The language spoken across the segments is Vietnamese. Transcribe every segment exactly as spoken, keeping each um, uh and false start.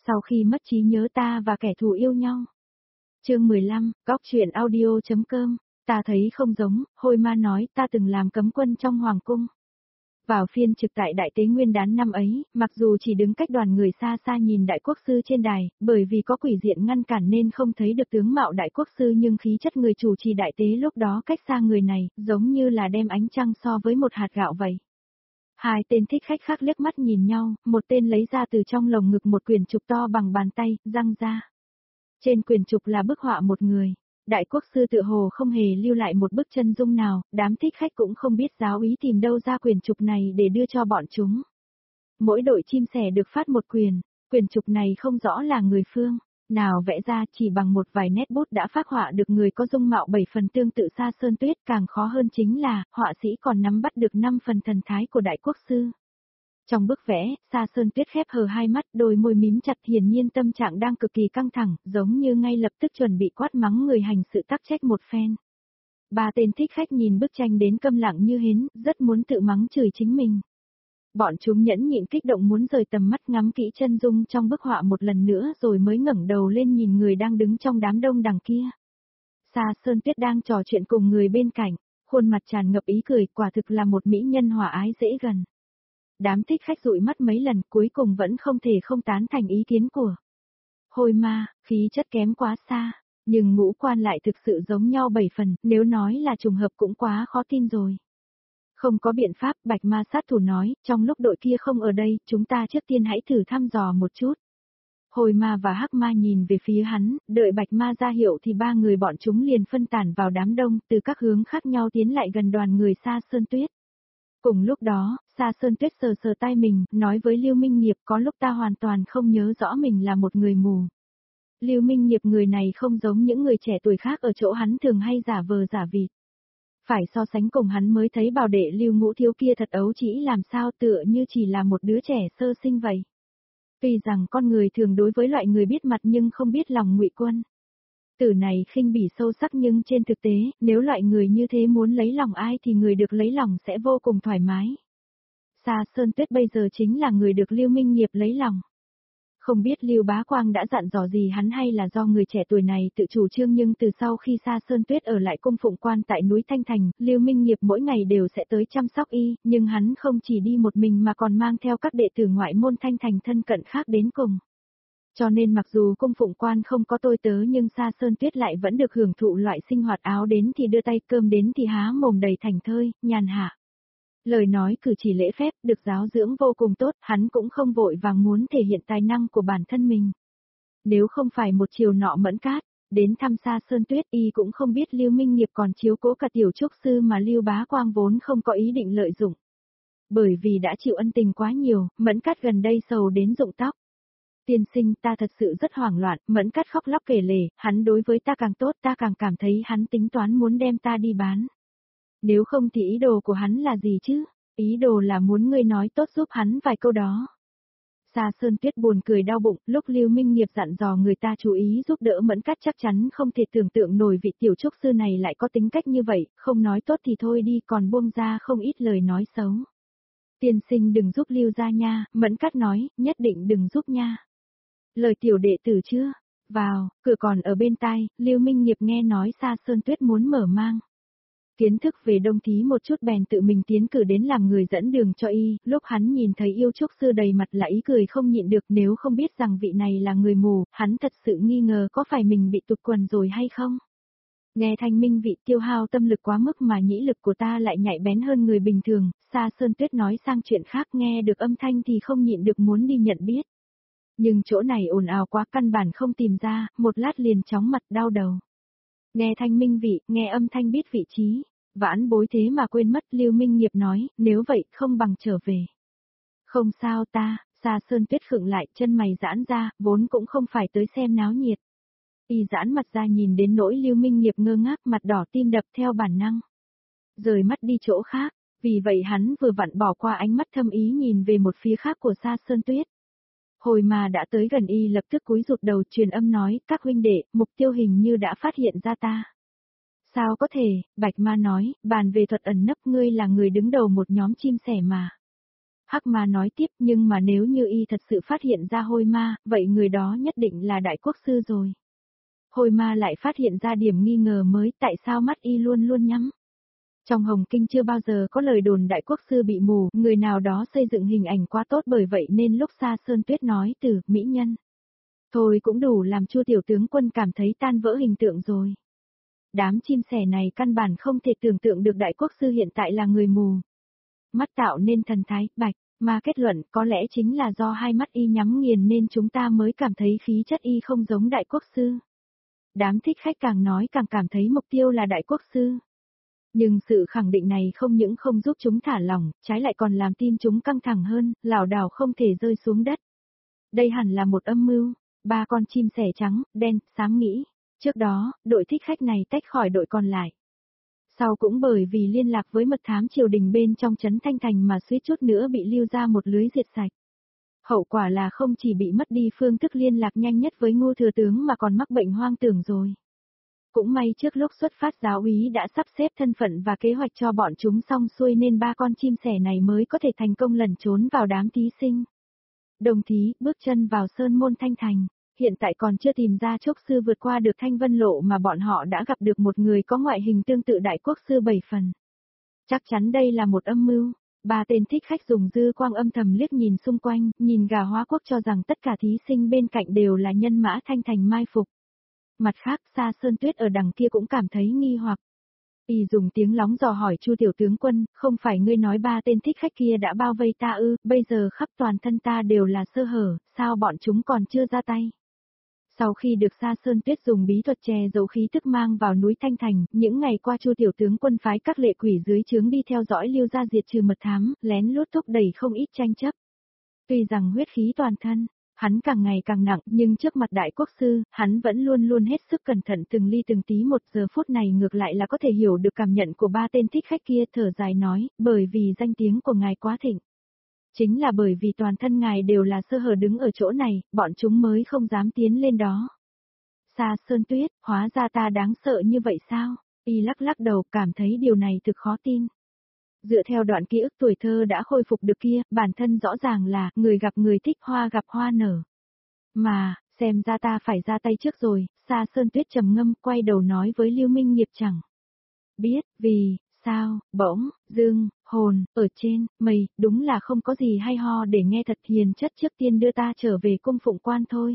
Sau khi mất trí nhớ ta và kẻ thù yêu nhau. Chương mười lăm, góc truyện audio.com, ta thấy không giống, Hôi Ma nói ta từng làm cấm quân trong Hoàng cung. Vào phiên trực tại Đại Tế Nguyên đán năm ấy, mặc dù chỉ đứng cách đoàn người xa xa nhìn Đại Quốc Sư trên đài, bởi vì có quỷ diện ngăn cản nên không thấy được tướng mạo Đại Quốc Sư, nhưng khí chất người chủ trì đại tế lúc đó cách xa người này, giống như là đem ánh trăng so với một hạt gạo vậy. Hai tên thích khách khác liếc mắt nhìn nhau, một tên lấy ra từ trong lồng ngực một quyển trục to bằng bàn tay, giăng ra. Trên quyển trục là bức họa một người. Đại Quốc Sư tự hồ không hề lưu lại một bức chân dung nào, đám thích khách cũng không biết giáo úy tìm đâu ra quyển trục này để đưa cho bọn chúng. Mỗi đội chim sẻ được phát một quyển, quyển trục này không rõ là người phương nào vẽ ra, chỉ bằng một vài nét bút đã phác họa được người có dung mạo bảy phần tương tự Sa Sơn Tuyết, càng khó hơn chính là, họa sĩ còn nắm bắt được năm phần thần thái của Đại Quốc Sư. Trong bức vẽ, Sa Sơn Tuyết khép hờ hai mắt, đôi môi mím chặt, hiển nhiên tâm trạng đang cực kỳ căng thẳng, giống như ngay lập tức chuẩn bị quát mắng người hành sự tắc trách một phen. Ba tên thích khách nhìn bức tranh đến câm lặng như hến, rất muốn tự mắng chửi chính mình. Bọn chúng nhẫn nhịn kích động muốn rời tầm mắt ngắm kỹ chân dung trong bức họa một lần nữa rồi mới ngẩng đầu lên nhìn người đang đứng trong đám đông đằng kia. Sa Sơn Tuyết đang trò chuyện cùng người bên cạnh, khuôn mặt tràn ngập ý cười, quả thực là một mỹ nhân hòa ái dễ gần. Đám thích khách dụi mắt mấy lần, cuối cùng vẫn không thể không tán thành ý kiến của Hôi Ma, khí chất kém quá xa, nhưng ngũ quan lại thực sự giống nhau bảy phần, nếu nói là trùng hợp cũng quá khó tin rồi. Không có biện pháp, Bạch Ma sát thủ nói, trong lúc đội kia không ở đây, chúng ta trước tiên hãy thử thăm dò một chút. Hôi Ma và Hắc Ma nhìn về phía hắn, đợi Bạch Ma ra hiệu thì ba người bọn chúng liền phân tán vào đám đông, từ các hướng khác nhau tiến lại gần đoàn người Sa Sơn Tuyết. Cùng lúc đó, Sa Sơn Tuyết sờ sờ tai mình, nói với Lưu Minh Nghiệp, có lúc ta hoàn toàn không nhớ rõ mình là một người mù. Lưu Minh Nghiệp người này không giống những người trẻ tuổi khác ở chỗ hắn thường hay giả vờ giả vịt. Phải so sánh cùng hắn mới thấy bảo đệ Lưu Ngũ Thiếu kia thật ấu trĩ làm sao, tựa như chỉ là một đứa trẻ sơ sinh vậy. Tuy rằng con người thường đối với loại người biết mặt nhưng không biết lòng ngụy quân. Từ này khinh bỉ sâu sắc, nhưng trên thực tế, nếu loại người như thế muốn lấy lòng ai thì người được lấy lòng sẽ vô cùng thoải mái. Sa Sơn Tuyết bây giờ chính là người được Lưu Minh Nghiệp lấy lòng. Không biết Lưu Bá Quang đã dặn dò gì hắn hay là do người trẻ tuổi này tự chủ trương, nhưng từ sau khi Sa Sơn Tuyết ở lại cung phụng quan tại núi Thanh Thành, Lưu Minh Nghiệp mỗi ngày đều sẽ tới chăm sóc y, nhưng hắn không chỉ đi một mình mà còn mang theo các đệ tử ngoại môn Thanh Thành thân cận khác đến cùng. Cho nên mặc dù cung phụng quan không có tôi tớ nhưng Sa Sơn Tuyết lại vẫn được hưởng thụ loại sinh hoạt áo đến thì đưa tay, cơm đến thì há mồm, đầy thành thơi, nhàn hạ. Lời nói cử chỉ lễ phép, được giáo dưỡng vô cùng tốt, hắn cũng không vội vàng muốn thể hiện tài năng của bản thân mình. Nếu không phải một chiều nọ Mẫn Cát đến thăm Sa Sơn Tuyết, y cũng không biết Lưu Minh Nghiệp còn chiếu cố cả tiểu trúc sư mà Lưu Bá Quang vốn không có ý định lợi dụng. Bởi vì đã chịu ân tình quá nhiều, Mẫn Cát gần đây sầu đến rụng tóc. Tiên sinh, ta thật sự rất hoảng loạn, Mẫn Cát khóc lóc kể lể, hắn đối với ta càng tốt, ta càng cảm thấy hắn tính toán muốn đem ta đi bán. Nếu không thì ý đồ của hắn là gì chứ? Ý đồ là muốn ngươi nói tốt giúp hắn vài câu đó. Sa Sơn Tuyết buồn cười đau bụng, lúc Lưu Minh Nghiệp dặn dò người ta chú ý giúp đỡ Mẫn Cát, chắc chắn không thể tưởng tượng nổi vị tiểu trúc sư này lại có tính cách như vậy, không nói tốt thì thôi đi, còn buông ra không ít lời nói xấu. Tiên sinh đừng giúp Lưu gia nha, Mẫn Cát nói, nhất định đừng giúp nha. Lời tiểu đệ tử chưa? Vào, cửa còn ở bên tai, Lưu Minh Nghiệp nghe nói Sa Sơn Tuyết muốn mở mang kiến thức về Đông Thí một chút bèn tự mình tiến cử đến làm người dẫn đường cho y, lúc hắn nhìn thấy yêu trúc sư đầy mặt là ý cười không nhịn được, nếu không biết rằng vị này là người mù, hắn thật sự nghi ngờ có phải mình bị tụt quần rồi hay không. Nghe thanh minh vị tiêu hao tâm lực quá mức mà nhĩ lực của ta lại nhạy bén hơn người bình thường, Sa Sơn Tuyết nói sang chuyện khác, nghe được âm thanh thì không nhịn được muốn đi nhận biết. Nhưng chỗ này ồn ào quá, căn bản không tìm ra, một lát liền chóng mặt đau đầu. Nghe thanh minh vị, nghe âm thanh biết vị trí, vãn bối thế mà quên mất, Lưu Minh Nghiệp nói, nếu vậy không bằng trở về. Không sao ta, Sa Sơn Tuyết khựng lại, chân mày giãn ra, vốn cũng không phải tới xem náo nhiệt. Y giãn mặt ra nhìn đến nỗi Lưu Minh Nghiệp ngơ ngác, mặt đỏ tim đập theo bản năng. Rời mắt đi chỗ khác, vì vậy hắn vừa vặn bỏ qua ánh mắt thâm ý nhìn về một phía khác của Sa Sơn Tuyết. Hồi mà đã tới gần y lập tức cúi rụt đầu truyền âm nói, các huynh đệ, mục tiêu hình như đã phát hiện ra ta. Sao có thể, Bạch Ma nói, bàn về thuật ẩn nấp, ngươi là người đứng đầu một nhóm chim sẻ mà. Hắc ma nói tiếp, nhưng mà nếu như y thật sự phát hiện ra hôi ma, vậy người đó nhất định là đại quốc sư rồi. Hôi ma lại phát hiện ra điểm nghi ngờ mới, tại sao mắt y luôn luôn nhắm. Trong Hồng Kinh chưa bao giờ có lời đồn đại quốc sư bị mù, người nào đó xây dựng hình ảnh quá tốt, bởi vậy nên lúc Sa Sơn Tuyết nói từ mỹ nhân, thôi cũng đủ làm Chu tiểu tướng quân cảm thấy tan vỡ hình tượng rồi. Đám chim sẻ này căn bản không thể tưởng tượng được đại quốc sư hiện tại là người mù. Mắt tạo nên thần thái, bạch, mà kết luận có lẽ chính là do hai mắt y nhắm nghiền nên chúng ta mới cảm thấy khí chất y không giống đại quốc sư. Đám thích khách càng nói càng cảm thấy mục tiêu là đại quốc sư. Nhưng sự khẳng định này không những không giúp chúng thả lỏng, trái lại còn làm tim chúng căng thẳng hơn, lảo đảo không thể rơi xuống đất. Đây hẳn là một âm mưu. Ba con chim sẻ trắng, đen, xám nghĩ. Trước đó, đội thích khách này tách khỏi đội còn lại. Sau cũng bởi vì liên lạc với mật thám triều đình bên trong trấn Thanh Thành mà suýt chút nữa bị lưu ra một lưới diệt sạch. Hậu quả là không chỉ bị mất đi phương thức liên lạc nhanh nhất với Ngô thừa tướng mà còn mắc bệnh hoang tưởng rồi. Cũng may trước lúc xuất phát giáo úy đã sắp xếp thân phận và kế hoạch cho bọn chúng xong xuôi nên ba con chim sẻ này mới có thể thành công lẩn trốn vào đám thí sinh. Đồng thí, bước chân vào sơn môn Thanh Thành, hiện tại còn chưa tìm ra chốc sư vượt qua được Thanh Vân Lộ mà bọn họ đã gặp được một người có ngoại hình tương tự đại quốc sư bảy phần. Chắc chắn đây là một âm mưu. Ba tên thích khách dùng dư quang âm thầm liếc nhìn xung quanh, nhìn gà hóa quốc cho rằng tất cả thí sinh bên cạnh đều là nhân mã Thanh Thành mai phục. Mặt khác, Sa Sơn Tuyết ở đằng kia cũng cảm thấy nghi hoặc. Y dùng tiếng lóng dò hỏi Chu tiểu tướng quân, không phải ngươi nói ba tên thích khách kia đã bao vây ta ư, bây giờ khắp toàn thân ta đều là sơ hở, sao bọn chúng còn chưa ra tay? Sau khi được Sa Sơn Tuyết dùng bí thuật che giấu khí tức mang vào núi Thanh Thành, những ngày qua Chu tiểu tướng quân phái các lệ quỷ dưới trướng đi theo dõi Lưu gia diệt trừ mật thám, lén lút thúc đẩy không ít tranh chấp. Tuy rằng huyết khí toàn thân, hắn càng ngày càng nặng, nhưng trước mặt đại quốc sư, hắn vẫn luôn luôn hết sức cẩn thận từng ly từng tí. Một giờ phút này ngược lại là có thể hiểu được cảm nhận của ba tên thích khách kia, thở dài nói, bởi vì danh tiếng của ngài quá thịnh. Chính là bởi vì toàn thân ngài đều là sơ hở đứng ở chỗ này, bọn chúng mới không dám tiến lên đó. Sa Sơn Tuyết, hóa ra ta đáng sợ như vậy sao? Y lắc lắc đầu, cảm thấy điều này thực khó tin. Dựa theo đoạn ký ức tuổi thơ đã khôi phục được kia, bản thân rõ ràng là, người gặp người thích, hoa gặp hoa nở. Mà, xem ra ta phải ra tay trước rồi. Sa Sơn Tuyết trầm ngâm, quay đầu nói với Lưu Minh Nghiệp chẳng biết, vì, sao, bỗng, dương, hồn, ở trên, mây, đúng là không có gì hay ho để nghe thật hiền chất, trước tiên đưa ta trở về cung phụng quan thôi.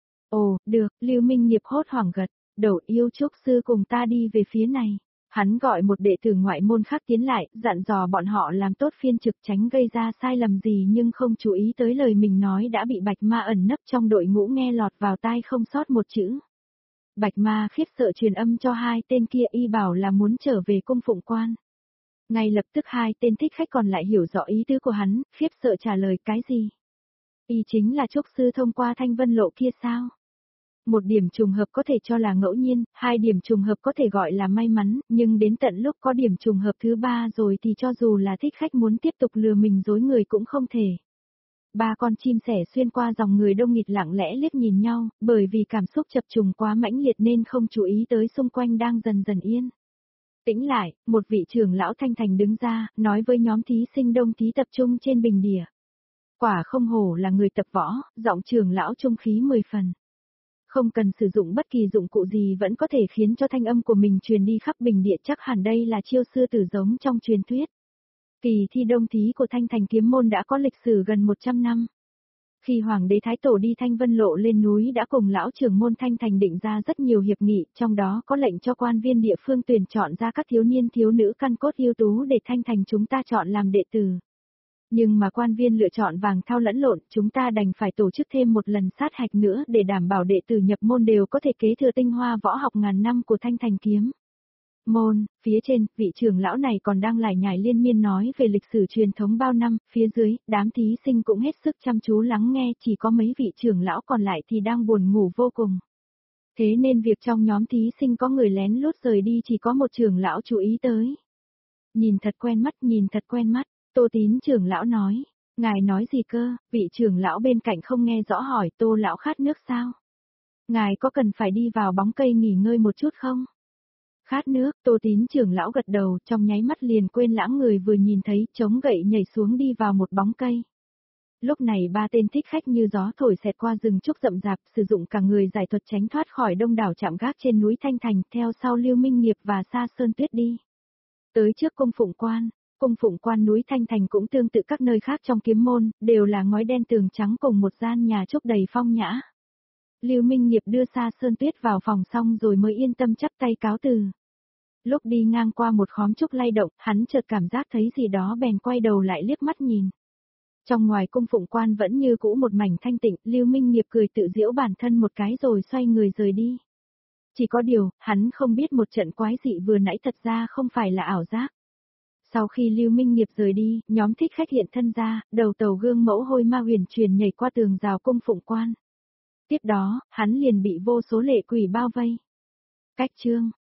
Ồ, được, Lưu Minh Nghiệp hốt hoảng gật, đầu yêu trúc sư cùng ta đi về phía này. Hắn gọi một đệ tử ngoại môn khác tiến lại, dặn dò bọn họ làm tốt phiên trực tránh gây ra sai lầm gì, nhưng không chú ý tới lời mình nói đã bị Bạch Ma ẩn nấp trong đội ngũ nghe lọt vào tai không sót một chữ. Bạch Ma khiếp sợ truyền âm cho hai tên kia, y bảo là muốn trở về cung phụng quan. Ngay lập tức hai tên thích khách còn lại hiểu rõ ý tứ của hắn, khiếp sợ trả lời cái gì? Y chính là trúc sư thông qua Thanh Vân Lộ kia sao? Một điểm trùng hợp có thể cho là ngẫu nhiên, hai điểm trùng hợp có thể gọi là may mắn, nhưng đến tận lúc có điểm trùng hợp thứ ba rồi thì cho dù là thích khách muốn tiếp tục lừa mình dối người cũng không thể. Ba con chim sẻ xuyên qua dòng người đông nghịt lặng lẽ liếc nhìn nhau, bởi vì cảm xúc chập trùng quá mãnh liệt nên không chú ý tới xung quanh đang dần dần yên. Tĩnh lại, một vị trưởng lão Thanh Thành đứng ra, nói với nhóm thí sinh đông thí tập trung trên bình đỉa. Quả không hổ là người tập võ, giọng trưởng lão trung khí mười phần. Không cần sử dụng bất kỳ dụng cụ gì vẫn có thể khiến cho thanh âm của mình truyền đi khắp bình địa, chắc hẳn đây là chiêu sư tử giống trong truyền thuyết. Kỳ thi đông thí của Thanh Thành kiếm môn đã có lịch sử gần một trăm năm. Khi Hoàng đế Thái Tổ đi Thanh Vân Lộ lên núi đã cùng lão trưởng môn Thanh Thành định ra rất nhiều hiệp nghị, trong đó có lệnh cho quan viên địa phương tuyển chọn ra các thiếu niên thiếu nữ căn cốt ưu tú để Thanh Thành chúng ta chọn làm đệ tử. Nhưng mà quan viên lựa chọn vàng thao lẫn lộn, chúng ta đành phải tổ chức thêm một lần sát hạch nữa để đảm bảo đệ tử nhập môn đều có thể kế thừa tinh hoa võ học ngàn năm của Thanh Thành kiếm môn. Phía trên, vị trưởng lão này còn đang lải nhải liên miên nói về lịch sử truyền thống bao năm, phía dưới, đám thí sinh cũng hết sức chăm chú lắng nghe, chỉ có mấy vị trưởng lão còn lại thì đang buồn ngủ vô cùng. Thế nên việc trong nhóm thí sinh có người lén lút rời đi chỉ có một trưởng lão chú ý tới. Nhìn thật quen mắt, nhìn thật quen mắt. Tô Tín trưởng lão nói, ngài nói gì cơ? Vị trưởng lão bên cạnh không nghe rõ hỏi, Tô lão khát nước sao? Ngài có cần phải đi vào bóng cây nghỉ ngơi một chút không? Khát nước, Tô Tín trưởng lão gật đầu, trong nháy mắt liền quên lãng người vừa nhìn thấy, chống gậy nhảy xuống đi vào một bóng cây. Lúc này ba tên thích khách như gió thổi xẹt qua rừng trúc rậm rạp, sử dụng cả người giải thuật tránh thoát khỏi đông đảo chạm gác trên núi Thanh Thành, theo sau Lưu Minh Nghiệp và Sa Sơn Tuyết đi. Tới trước cung Phụng Quan, cung Phụng Quan núi Thanh Thành cũng tương tự các nơi khác trong kiếm môn, đều là ngói đen tường trắng cùng một gian nhà trúc đầy phong nhã. Lưu Minh Nghiệp đưa Sa Sơn Tuyết vào phòng xong rồi mới yên tâm chắp tay cáo từ. Lúc đi ngang qua một khóm trúc lay động, hắn chợt cảm giác thấy gì đó bèn quay đầu lại liếc mắt nhìn. Trong ngoài cung Phụng Quan vẫn như cũ một mảnh thanh tịnh, Lưu Minh Nghiệp cười tự giễu bản thân một cái rồi xoay người rời đi. Chỉ có điều, hắn không biết một trận quái dị vừa nãy thật ra không phải là ảo giác. Sau khi Lưu Minh Nghiệp rời đi, nhóm thích khách hiện thân ra, đầu tàu gương mẫu hôi ma huyền truyền nhảy qua tường rào cung Phụng Quan. Tiếp đó, hắn liền bị vô số lệ quỷ bao vây. Cách chương